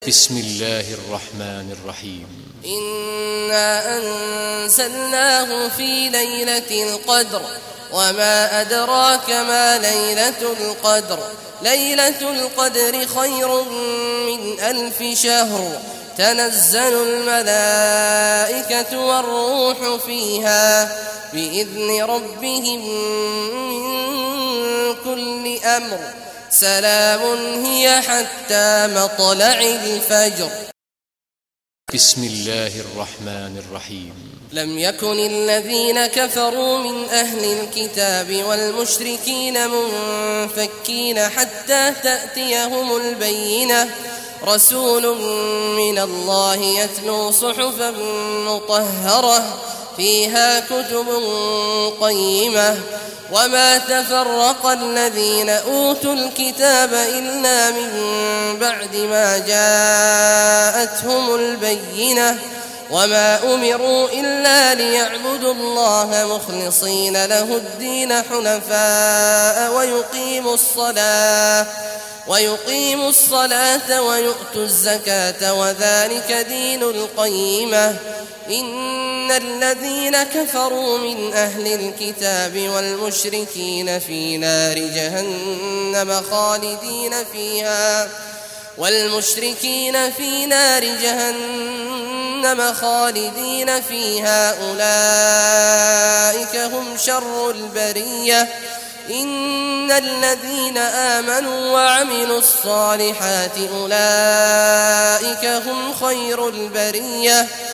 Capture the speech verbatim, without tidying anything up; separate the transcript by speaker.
Speaker 1: بسم الله الرحمن الرحيم.
Speaker 2: إنا أنزلناه في ليلة القدر وما أدراك ما ليلة القدر ليلة القدر خير من ألف شهر تنزل الملائكة والروح فيها بإذن ربهم من كل أمر سلام هي حتى مطلع الفجر.
Speaker 1: بسم الله الرحمن الرحيم.
Speaker 2: لم يكن الذين كفروا من أهل الكتاب والمشركين منفكين حتى تأتيهم البينة رسول من الله يتلو صحفا مطهرة فيها كتب قيمة وما تفرق الذين أوتوا الكتاب إلا من بعد ما جاءتهم البينة وما أمروا إلا ليعبدوا الله مخلصين له الدين حنفاء ويقيموا الصلاة ويقيموا الصلاة ويؤتوا الزكاة وذلك دين القيمة. إن الذين كفروا من أهل الكتاب والمشركين في نار جهنم خالدين فيها والمشركين في نار جهنم خالدين فيها أولئك هم شر البرية. إن الذين آمنوا وعملوا الصالحات أولئك هم خير البرية